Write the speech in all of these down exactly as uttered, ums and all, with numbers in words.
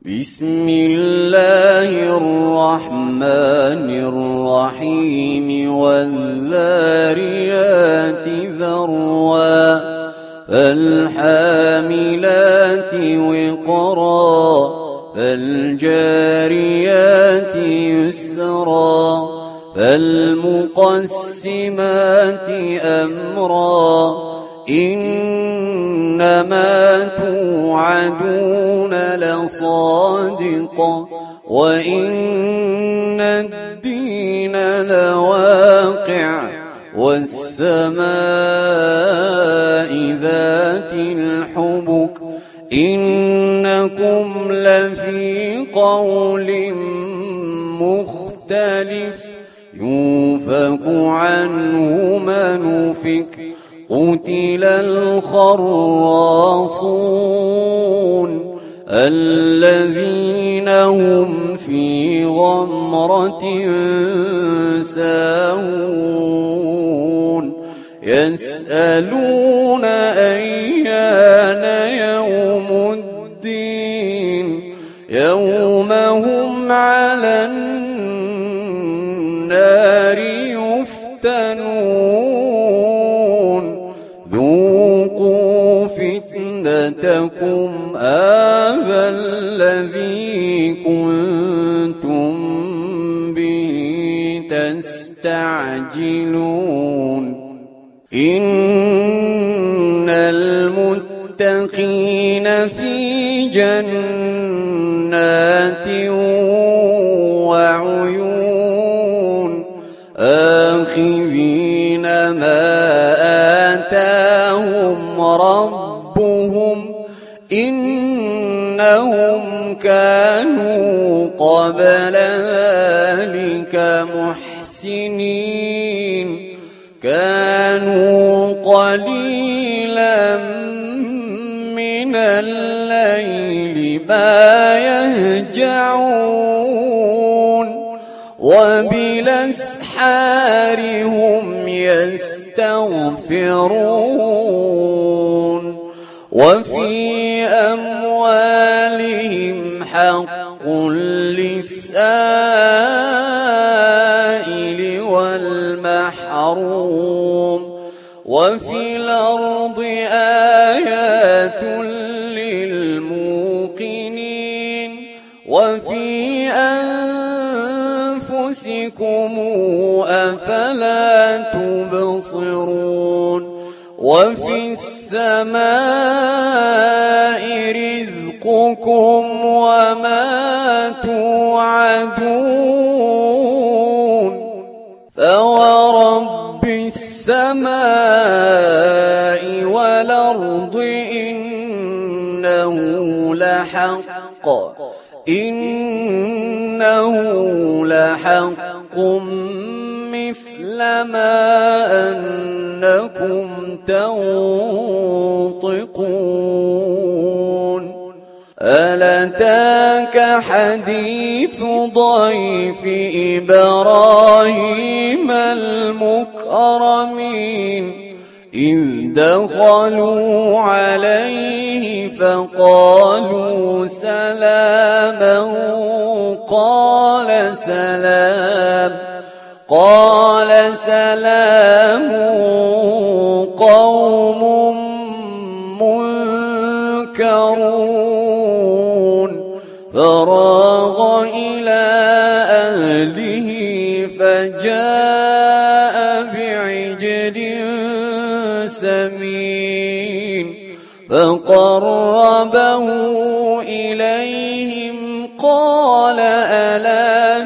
بسم الله الرحمن الرحيم والذاريات ذروا فالحاملات وقرا فالجاريات يسرا فالمقسمات أمرا إنما توعدون لصادق وإن الدين لواقع والسماء ذات الحبك إنكم لفي قول مختلف يوفك عنه من أفك قتل الخراصون الذين هم في غمرة ساهون يسألون أيان يوم الدين يوم هم على النار يفتنون ذوقوا فتنتكم هذا الذي كنتم به تستعجلون إن المتقين في جنات وعيون آخذين ما آتاهم ربهم إنهم كانوا قبل ذلك محسنين كانوا قليلا من الليل ما يهجعون وبالأسحار هم يستغفرون وفي أموالهم حق للسائل والمحروم وفي الأرض آيات للموقنين وفي أنفسكم أفلا تبصرون وفي السماء رزقكم وما توعدون فورب السماء والأرض إنه لحق إنه لحق مثل ما أنكم تنطقون ألتاك حديث ضيف إبراهيم المكرمين إذ دخلوا عليه فقالوا سلاما قال سلام قال سلام قوم منكرون فراغ إلى أهله فجاء بعجل سمين فقربه إليهم قال ألا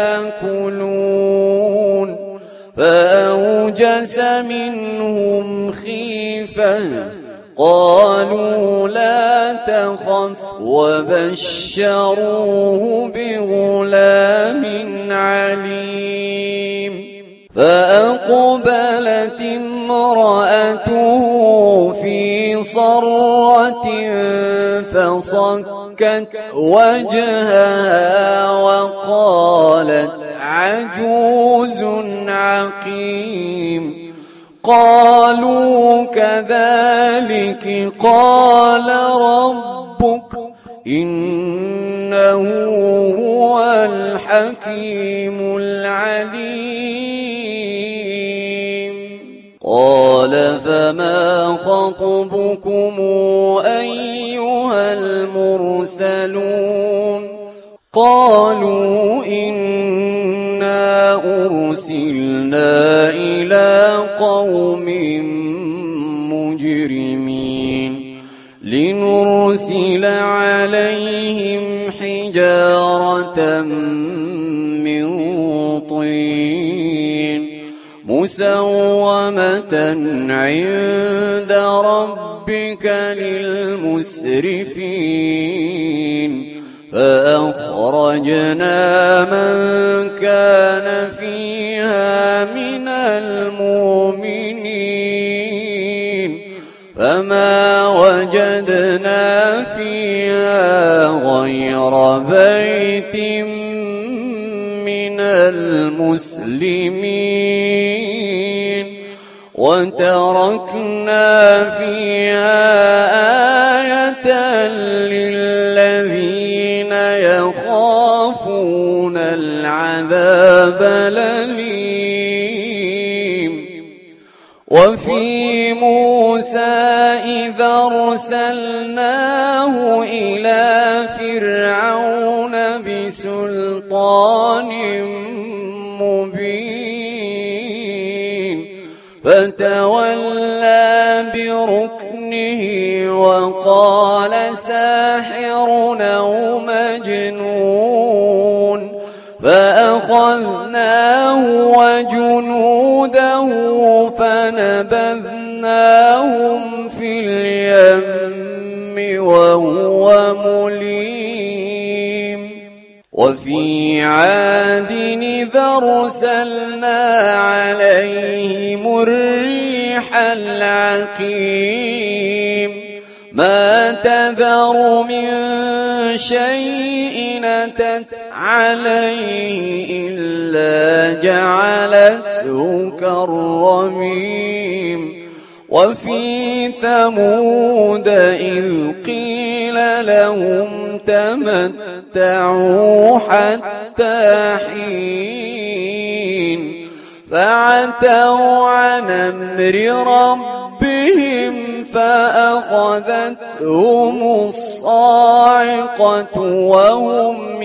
تأكلون فأوجس منهم خيفة قالوا لا تخف وبشروه بغلام عليم فأقبلت امرأته في صرة فصكت وجهها وقالت عجوز عقيم قالوا كذلك قال ربك إن إنه هو الحكيم العليم. قال فما خطبكم أيها المرسلون؟ قالوا إنا أرسلنا إلى قوم مجرمين لنرسل عليهم حجارة من طين مسومة عند ربك للمسرفين فأخرجنا من كان فيها من المؤمنين فما وجدنا فيها غير بيت من المسلمين وتركنا فيها آية للذين يخافون العذاب الأليم. وفي موسى إذا أرسلناه إلى فرعون بسلطان مبين فتولى بركنه وقال ساحر أو مجنون فأخذناه وجنوده فنبذناهم في اليم وهو مليم. وفي عاد إذا أرسلنا عليهم الريح العقيم ما تذر من شيء أتت عليه إلا جعلته كالرميم. وفي ثمود إذ قيل لهم تمتعوا حتى حين فعتوا عن أمر ربهم فأخذتهم الصاعقة وهم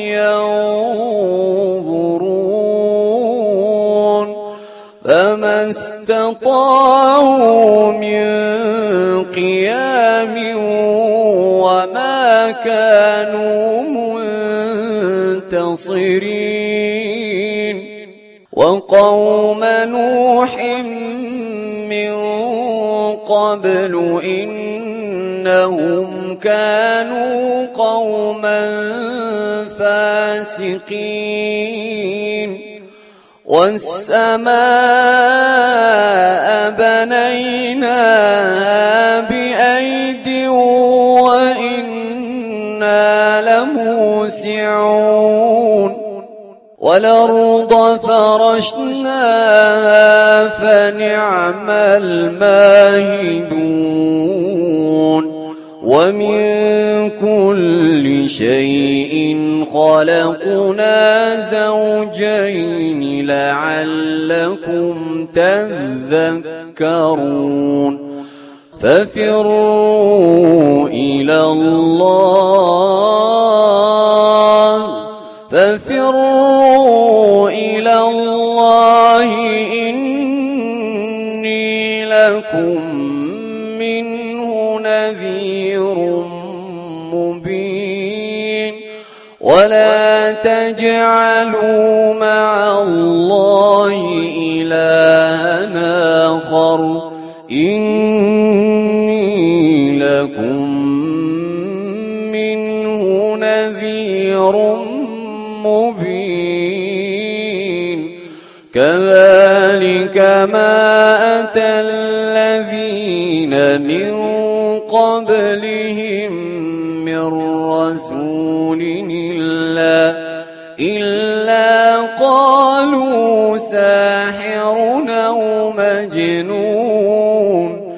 ينظرون فما استطاعوا من قيام وما كانوا منتصرين. وقوم نوح من قبل إنهم كانوا قوما فاسقين. والسماء بنيناها بأيد وإنا لموسعون. والأرض فرشناها فنعم الماهدون. ومن كل شيء خلقنا زوجين لعلكم تذكرون. ففروا إلى الله ففروا إلى الله إني لكم منه نذير مبين. ولا تجعلوا مع الله إلها آخر إني لكم منه نذير مبين. كذلك ما أتى الذين من قبلهم من رسول إلا, إلا قالوا ساحر أو مجنون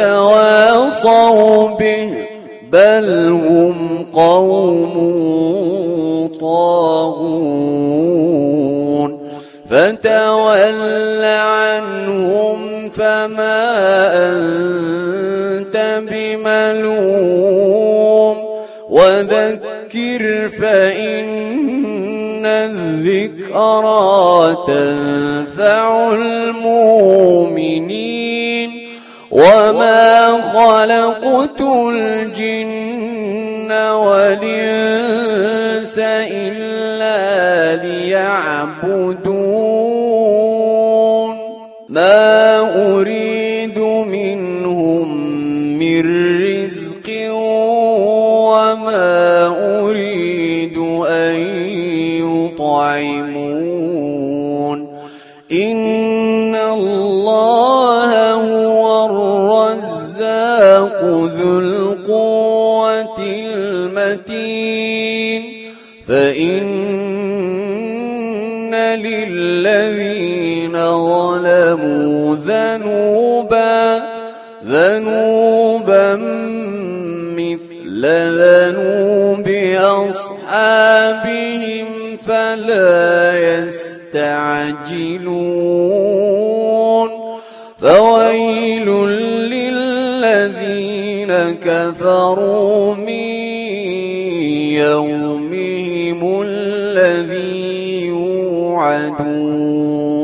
أتواصوا به بل هم قوم فذكر فإن الذكرى تنفع المؤمنين وما خلقت الجن والإنس إلا ليعبدون ما أريد منهم من رزق وما أريد أن يطعمون إن الله هو الرزاق ذو القوة المتين فإن للذين ظلموا ذنوبا ذنوبا مثل ذنوب أصحابهم فلا يستعجلون فويل للذين كفروا من يومهم الذي يوعدون